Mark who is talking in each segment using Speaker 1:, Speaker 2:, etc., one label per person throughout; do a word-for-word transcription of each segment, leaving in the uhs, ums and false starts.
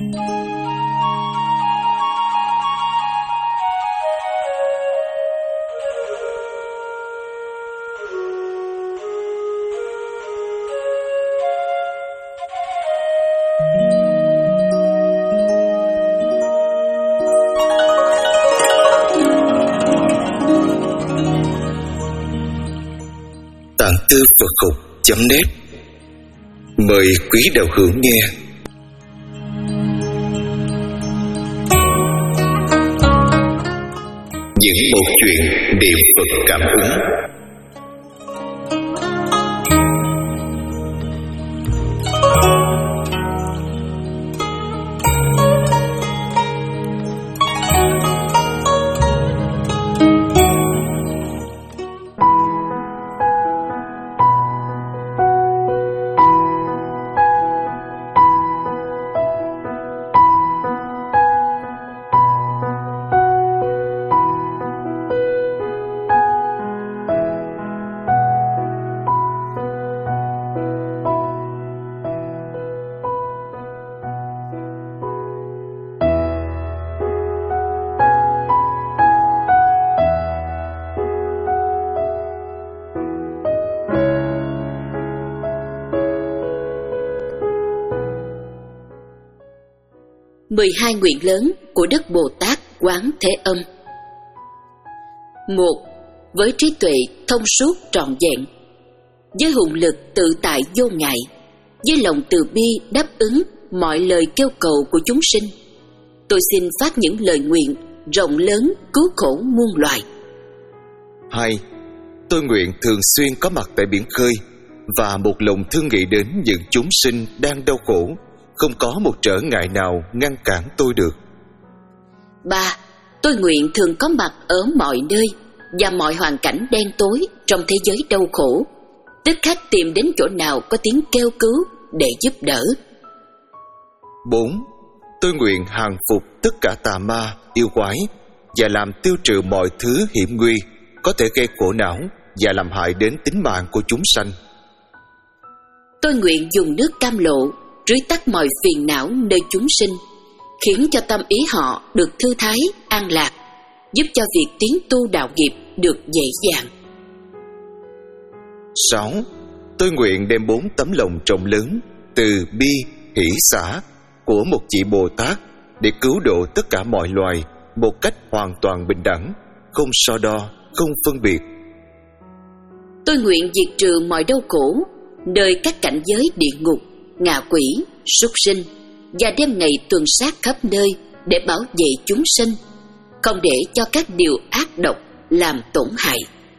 Speaker 1: Tạng Tư Phật Học chấm net mời quý đạo hữu nghe. Những một chuyện niệm Phật cảm ứng.
Speaker 2: mười hai nguyện lớn của Đức Bồ Tát Quán Thế Âm. Một. Với trí tuệ thông suốt trọn vẹn, với hùng lực tự tại vô ngại, với lòng từ bi đáp ứng mọi lời kêu cầu của chúng sinh, tôi xin phát những lời nguyện rộng lớn cứu khổ muôn loài.
Speaker 1: Hai. Tôi nguyện thường xuyên có mặt tại biển khơi và một lòng thương nghĩ đến những chúng sinh đang đau khổ, không có một trở ngại nào ngăn cản tôi được.
Speaker 2: Ba. Tôi nguyện thường có mặt ở mọi nơi và mọi hoàn cảnh đen tối trong thế giới đau khổ, tức khắc tìm đến chỗ nào có tiếng kêu cứu để giúp đỡ.
Speaker 1: Bốn. Tôi nguyện hàng phục tất cả tà ma, yêu quái và làm tiêu trừ mọi thứ hiểm nguy có thể gây khổ não và làm hại đến tính mạng của chúng sanh.
Speaker 2: Tôi nguyện dùng nước cam lộ rưới tắt mọi phiền não nơi chúng sinh, khiến cho tâm ý họ được thư thái, an lạc, giúp cho việc tiến tu đạo nghiệp được dễ dàng.
Speaker 1: Sáu. Tôi nguyện đem bốn tấm lòng rộng lớn, từ bi, hỷ xả của một vị Bồ Tát để cứu độ tất cả mọi loài một cách hoàn toàn bình đẳng, không so đo, không phân biệt.
Speaker 2: Tôi nguyện diệt trừ mọi đau khổ nơi các cảnh giới địa ngục, ngạ quỷ, súc sinh, và đêm ngày tuần sát khắp nơi để bảo vệ chúng sinh, không để cho các điều ác độc làm tổn hại.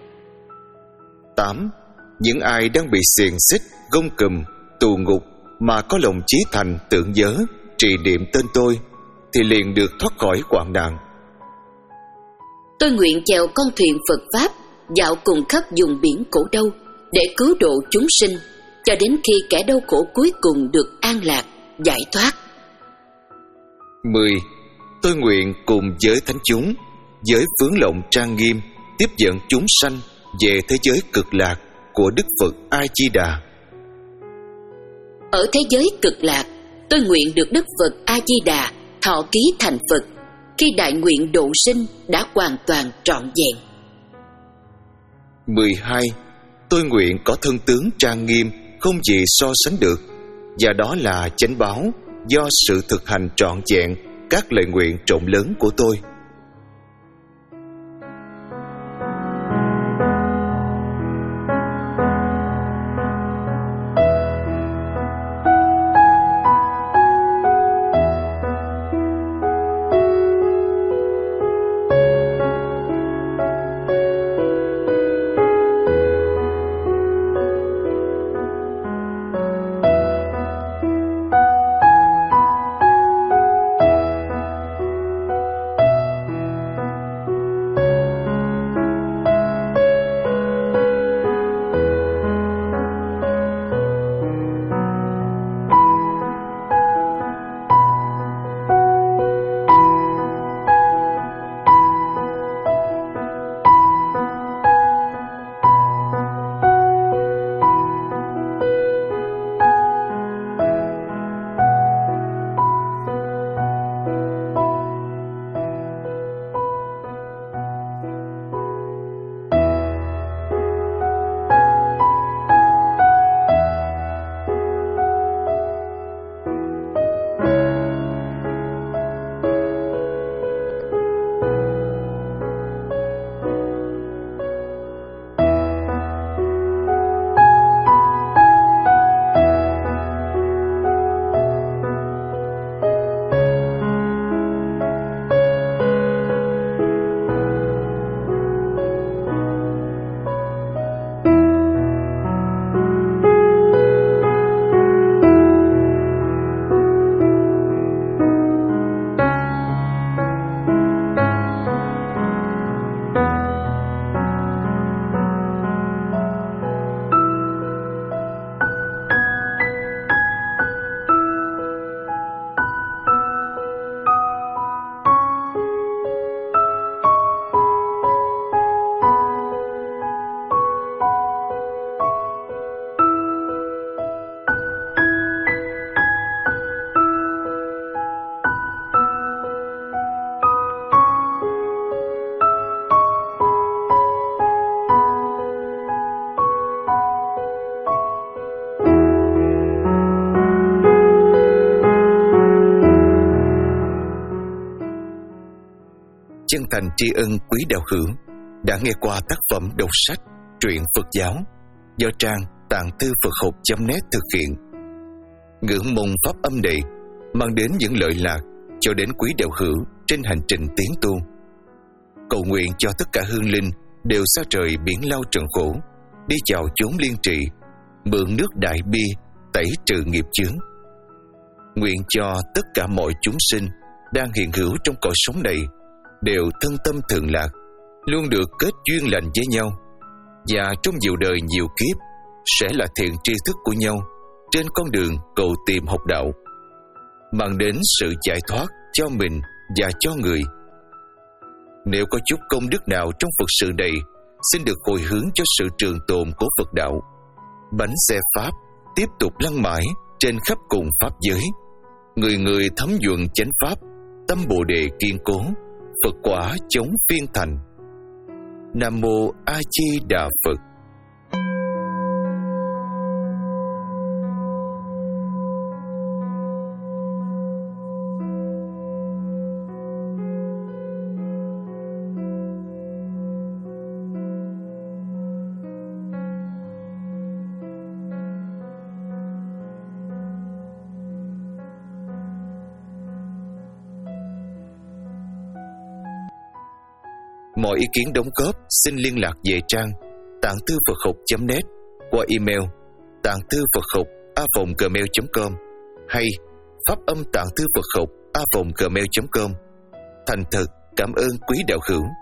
Speaker 1: Tám. Những ai đang bị xiềng xích, gông cùm, tù ngục mà có lòng chí thành tưởng nhớ, trì niệm tên tôi thì liền được thoát khỏi hoạn nạn.
Speaker 2: Tôi nguyện chèo con thuyền Phật Pháp dạo cùng khắp vùng biển Cổ Đâu để cứu độ chúng sinh cho đến khi kẻ đau khổ cuối cùng được an lạc, giải thoát.
Speaker 1: Mười. Tôi nguyện cùng với thánh chúng, với phướng lộng trang nghiêm, tiếp dẫn chúng sanh về thế giới cực lạc của Đức Phật A Di Đà.
Speaker 2: Ở thế giới cực lạc, tôi nguyện được Đức Phật A Di Đà thọ ký thành Phật khi đại nguyện độ sinh đã hoàn toàn trọn vẹn.
Speaker 1: Mười hai. Tôi nguyện có thân tướng trang nghiêm không gì so sánh được, và đó là chánh báo do sự thực hành trọn vẹn các lời nguyện rộng lớn của tôi. chân thành tri ân quý đạo hữu đã nghe qua tác phẩm đọc sách truyện Phật giáo do trang tạng thư Phật học chấm net thực hiện. Ngưỡng mong pháp âm này mang đến những lợi lạc cho đến quý đạo hữu trên hành trình tiến tu. Cầu nguyện cho tất cả hương linh đều xa trời biển lao trần khổ, đi chào chốn liên trị, mượn nước đại bi tẩy trừ nghiệp chướng. Nguyện cho tất cả mọi chúng sinh đang hiện hữu trong cõi sống này đều thân tâm thường lạc, luôn được kết duyên lành với nhau, và trong nhiều đời nhiều kiếp sẽ là thiện tri thức của nhau trên con đường cầu tìm học đạo, mang đến sự giải thoát cho mình và cho người. Nếu có chút công đức nào trong Phật sự này, xin được hồi hướng cho sự trường tồn của Phật đạo. Bánh xe Pháp tiếp tục lăn mãi trên khắp cùng Pháp giới, người người thấm nhuận chánh Pháp, tâm Bồ Đề kiên cố, Phật quả chống phiên thành. Nam Mô A Di Đà Phật. Mọi ý kiến đóng góp xin liên lạc về trang tạng thư Phật học chấm net qua email tạng thư Phật học a vòng gmail chấm com hay pháp âm tạng thư Phật học a vòng gmail chấm com. Thành thật cảm ơn quý đạo hữu.